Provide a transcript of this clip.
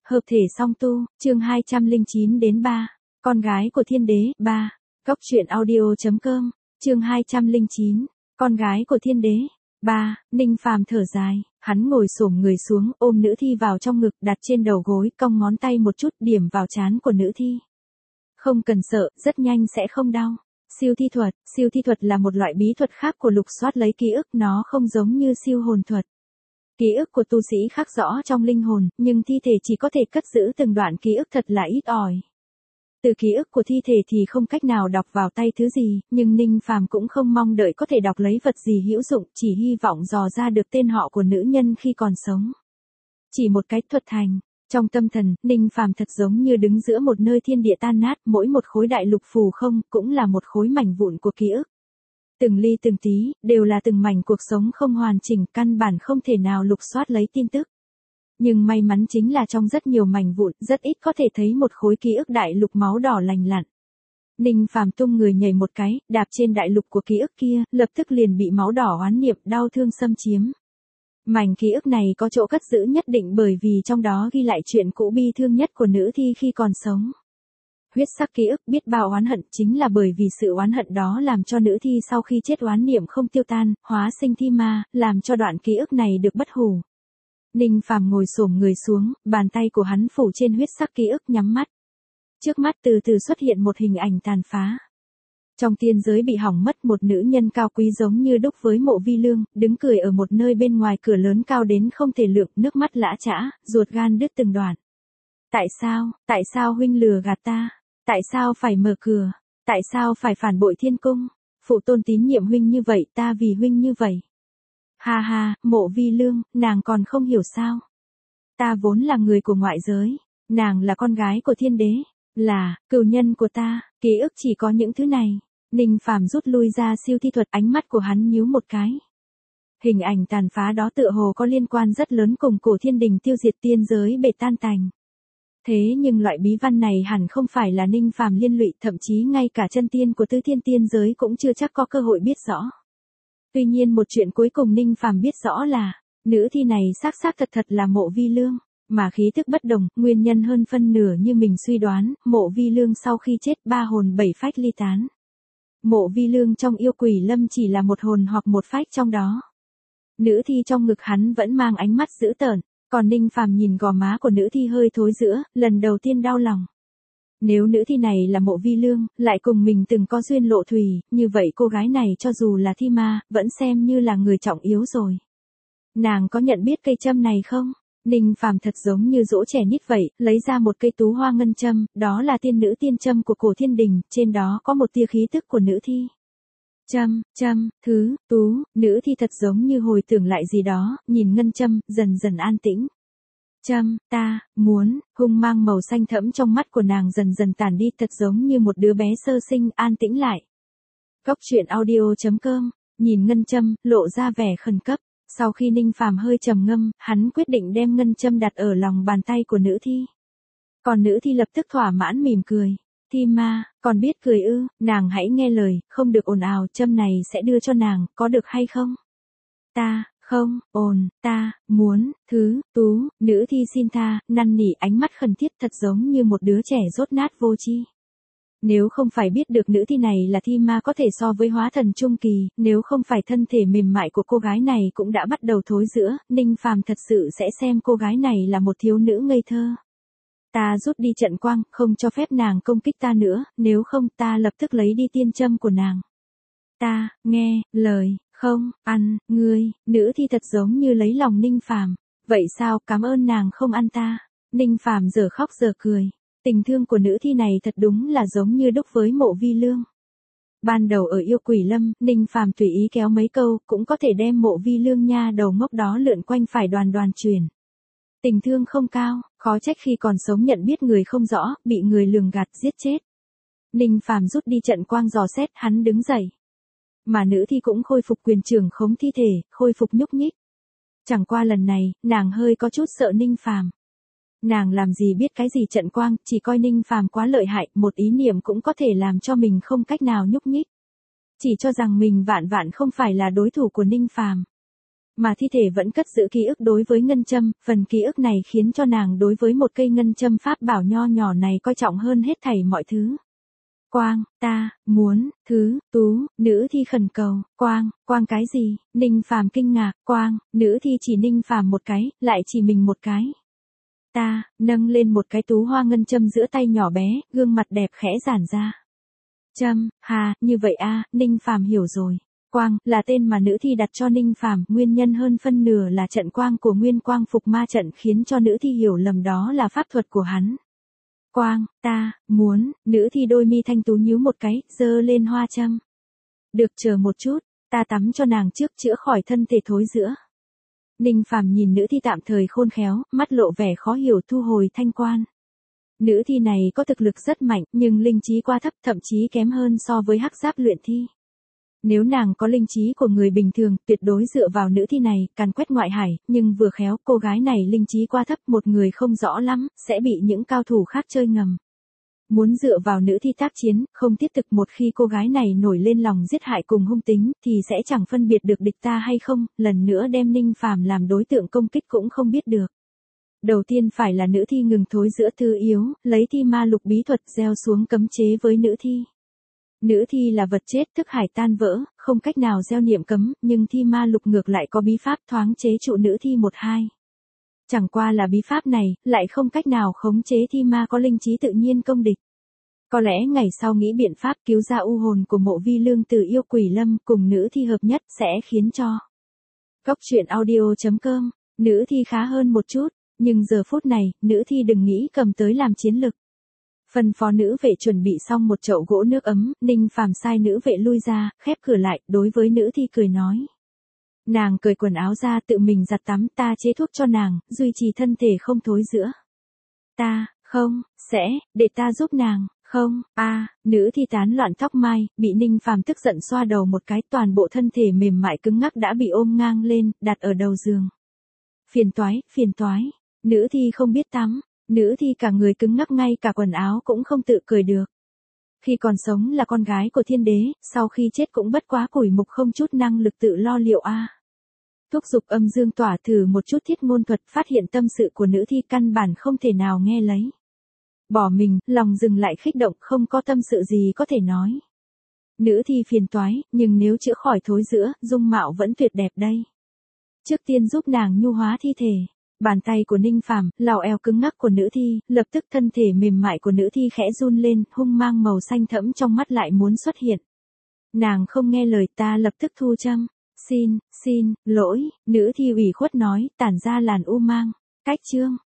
Hợp thể song tu, chương 209 đến 3. Con gái của thiên đế, 3. Góc truyện audio.com, chương 209. Con gái của thiên đế, 3. Ninh Phàm thở dài, hắn ngồi xổm người xuống, ôm nữ thi vào trong ngực, đặt trên đầu gối, cong ngón tay một chút điểm vào trán của nữ thi. Không cần sợ, rất nhanh sẽ không đau. Siêu thi thuật là một loại bí thuật khác của lục soát lấy ký ức, nó không giống như siêu hồn thuật. Ký ức của tu sĩ khắc rõ trong linh hồn, nhưng thi thể chỉ có thể cất giữ từng đoạn ký ức thật là ít ỏi. Từ ký ức của thi thể thì không cách nào đọc vào tay thứ gì, nhưng Ninh Phàm cũng không mong đợi có thể đọc lấy vật gì hữu dụng, chỉ hy vọng dò ra được tên họ của nữ nhân khi còn sống. Chỉ một cái thuật thành. Trong tâm thần, Ninh Phàm thật giống như đứng giữa một nơi thiên địa tan nát, mỗi một khối đại lục phù không, cũng là một khối mảnh vụn của ký ức. Từng ly từng tí, đều là từng mảnh cuộc sống không hoàn chỉnh, căn bản không thể nào lục soát lấy tin tức. Nhưng may mắn chính là trong rất nhiều mảnh vụn, rất ít có thể thấy một khối ký ức đại lục máu đỏ lành lặn. Ninh Phàm tung người nhảy một cái, đạp trên đại lục của ký ức kia, lập tức liền bị máu đỏ oán niệm, đau thương xâm chiếm. Mảnh ký ức này có chỗ cất giữ nhất định bởi vì trong đó ghi lại chuyện cũ bi thương nhất của nữ thi khi còn sống. Huyết sắc ký ức biết bao oán hận, chính là bởi vì sự oán hận đó làm cho nữ thi sau khi chết oán niệm không tiêu tan, hóa sinh thi ma, làm cho đoạn ký ức này được bất hủ. Ninh Phàm ngồi xổm người xuống, bàn tay của hắn phủ trên huyết sắc ký ức, nhắm mắt. Trước mắt từ từ xuất hiện một hình ảnh tàn phá. Trong tiên giới bị hỏng mất, một nữ nhân cao quý giống như đúc với Mộ Vi Lương, đứng cười ở một nơi bên ngoài cửa lớn cao đến không thể lượng, nước mắt lã chã, ruột gan đứt từng đoạn. Tại sao huynh lừa gạt ta? Tại sao phải mở cửa? Tại sao phải phản bội thiên cung? Phụ tôn tín nhiệm huynh như vậy, ta vì huynh như vậy. Ha ha, Mộ Vi Lương, nàng còn không hiểu sao? Ta vốn là người của ngoại giới, nàng là con gái của thiên đế, là cừu nhân của ta, ký ức chỉ có những thứ này. Ninh Phàm rút lui ra siêu thi thuật, ánh mắt của hắn nhíu một cái. Hình ảnh tàn phá đó tựa hồ có liên quan rất lớn cùng cổ thiên đình tiêu diệt tiên giới bể tan tành. Thế nhưng loại bí văn này hẳn không phải là Ninh Phàm liên lụy, thậm chí ngay cả chân tiên của tứ thiên tiên giới cũng chưa chắc có cơ hội biết rõ. Tuy nhiên một chuyện cuối cùng Ninh Phàm biết rõ là, nữ thi này xác thật là Mộ Vi Lương, mà khí thức bất đồng, nguyên nhân hơn phân nửa như mình suy đoán, Mộ Vi Lương sau khi chết 3 hồn 7 phách ly tán. Mộ Vi Lương trong yêu quỷ lâm chỉ là một hồn hoặc một phách trong đó. Nữ thi trong ngực hắn vẫn mang ánh mắt dữ tợn, còn Ninh Phàm nhìn gò má của nữ thi hơi thối rữa, lần đầu tiên đau lòng. Nếu nữ thi này là Mộ Vi Lương, lại cùng mình từng có duyên lộ thủy, như vậy cô gái này cho dù là thi ma, vẫn xem như là người trọng yếu rồi. Nàng có nhận biết cây châm này không? Ninh Phàm thật giống như dỗ trẻ nít vậy, lấy ra một cây tú hoa ngân châm, đó là tiên nữ tiên châm của cổ thiên đình, trên đó có một tia khí tức của nữ thi. Châm, tú, nữ thi thật giống như hồi tưởng lại gì đó, nhìn ngân châm, dần dần an tĩnh. Châm, ta, muốn, hung mang màu xanh thẫm trong mắt của nàng dần dần tàn đi, thật giống như một đứa bé sơ sinh, an tĩnh lại. Góc truyện audio.com, nhìn ngân châm, lộ ra vẻ khẩn cấp. Sau khi Ninh Phàm hơi trầm ngâm, hắn quyết định đem ngân châm đặt ở lòng bàn tay của nữ thi. Còn nữ thi lập tức thỏa mãn mỉm cười. Thi ma, còn biết cười ư, nàng hãy nghe lời, không được ồn ào, châm này sẽ đưa cho nàng, có được hay không? Ta, không, ta, muốn, tú, nữ thi xin tha, năn nỉ, ánh mắt khẩn thiết thật giống như một đứa trẻ dốt nát vô tri. Nếu không phải biết được nữ thi này là thi ma có thể so với hóa thần trung kỳ, nếu không phải thân thể mềm mại của cô gái này cũng đã bắt đầu thối rữa, Ninh Phàm thật sự sẽ xem cô gái này là một thiếu nữ ngây thơ. Ta rút đi trận quang, không cho phép nàng công kích ta nữa, nếu không ta lập tức lấy đi tiên châm của nàng. Ta, nghe, lời, không, ăn, ngươi, nữ thi thật giống như lấy lòng Ninh Phàm. Vậy sao, cảm ơn nàng không ăn ta. Ninh Phàm giờ khóc giờ cười. Tình thương của nữ thi này thật đúng là giống như đúc với Mộ Vi Lương. Ban đầu ở yêu quỷ lâm, Ninh Phàm tùy ý kéo mấy câu, cũng có thể đem Mộ Vi Lương nha đầu ngốc đó lượn quanh phải đoàn chuyển. Tình thương không cao, khó trách khi còn sống nhận biết người không rõ, bị người lường gạt giết chết. Ninh Phàm rút đi trận quang dò xét, hắn đứng dậy. Mà nữ thi cũng khôi phục quyền trưởng khống thi thể, khôi phục nhúc nhích. Chẳng qua lần này, nàng hơi có chút sợ Ninh Phàm. Nàng làm gì biết cái gì trận quang, chỉ coi Ninh Phàm quá lợi hại, một ý niệm cũng có thể làm cho mình không cách nào nhúc nhích. Chỉ cho rằng mình vạn không phải là đối thủ của Ninh Phàm. Mà thi thể vẫn cất giữ ký ức đối với ngân châm, phần ký ức này khiến cho nàng đối với một cây ngân châm pháp bảo nho nhỏ này coi trọng hơn hết thảy mọi thứ. Quang, ta, muốn, thứ, tú, nữ thi khẩn cầu, Quang, Quang cái gì, Ninh Phàm kinh ngạc, Quang, nữ thi chỉ Ninh Phàm một cái, lại chỉ mình một cái. Ta, nâng lên một cái tú hoa ngân châm giữa tay nhỏ bé, gương mặt đẹp khẽ giãn ra. Châm, hà, như vậy a, Ninh Phàm hiểu rồi. Quang, là tên mà nữ thi đặt cho Ninh Phàm, nguyên nhân hơn phân nửa là trận quang của Nguyên Quang Phục Ma trận khiến cho nữ thi hiểu lầm đó là pháp thuật của hắn. Quang, ta, muốn, nữ thi đôi mi thanh tú nhíu một cái, giơ lên hoa châm. Được, chờ một chút, ta tắm cho nàng trước chữa khỏi thân thể thối rữa. Ninh Phàm nhìn nữ thi tạm thời khôn khéo, mắt lộ vẻ khó hiểu thu hồi thanh quan. Nữ thi này có thực lực rất mạnh, nhưng linh trí quá thấp, thậm chí kém hơn so với hắc giáp luyện thi. Nếu nàng có linh trí của người bình thường, tuyệt đối dựa vào nữ thi này, càn quét ngoại hải, nhưng vừa khéo, cô gái này linh trí quá thấp, một người không rõ lắm, sẽ bị những cao thủ khác chơi ngầm. Muốn dựa vào nữ thi tác chiến, không thiết thực, một khi cô gái này nổi lên lòng giết hại cùng hung tính, thì sẽ chẳng phân biệt được địch ta hay không, lần nữa đem Ninh Phàm làm đối tượng công kích cũng không biết được. Đầu tiên phải là nữ thi ngừng thối giữa thư yếu, lấy thi ma lục bí thuật gieo xuống cấm chế với nữ thi. Nữ thi là vật chết, thức hải tan vỡ, không cách nào gieo niệm cấm, nhưng thi ma lục ngược lại có bí pháp thoáng chế trụ nữ thi 1-2. Chẳng qua là bí pháp này, lại không cách nào khống chế thi ma có linh trí tự nhiên công địch. Có lẽ ngày sau nghĩ biện pháp cứu ra u hồn của Mộ Vi Lương từ yêu quỷ lâm cùng nữ thi hợp nhất sẽ khiến cho Góc truyện audio.com, nữ thi khá hơn một chút, nhưng giờ phút này, nữ thi đừng nghĩ cầm tới làm chiến lực. Phân phó nữ vệ chuẩn bị xong một chậu gỗ nước ấm, Ninh Phàm sai nữ vệ lui ra, khép cửa lại, đối với nữ thi cười nói. Nàng cởi quần áo ra tự mình giặt tắm, ta chế thuốc cho nàng, duy trì thân thể không thối rữa. Ta, không, để ta giúp nàng, không, nữ thi tán loạn tóc mai, bị Ninh Phàm tức giận xoa đầu một cái, toàn bộ thân thể mềm mại cứng ngắc đã bị ôm ngang lên, đặt ở đầu giường. Phiền toái, nữ thi không biết tắm. Nữ thi cả người cứng ngắc, ngay cả quần áo cũng không tự cởi được. Khi còn sống là con gái của thiên đế, sau khi chết cũng bất quá củi mục không chút năng lực tự lo liệu a. Thúc giục âm dương tỏa thử một chút thiết ngôn thuật, phát hiện tâm sự của nữ thi căn bản không thể nào nghe lấy. Bỏ mình, lòng dừng lại khích động, không có tâm sự gì có thể nói. Nữ thi phiền toái, nhưng nếu chữa khỏi thối rữa, dung mạo vẫn tuyệt đẹp đây. Trước tiên giúp nàng nhu hóa thi thể. Bàn tay của Ninh Phàm, lào eo cứng ngắc của nữ thi, lập tức thân thể mềm mại của nữ thi khẽ run lên, hung mang màu xanh thẫm trong mắt lại muốn xuất hiện. Nàng không nghe lời, ta lập tức thu châm. Xin lỗi, nữ thi ủy khuất nói, tản ra làn u mang. Cách chương.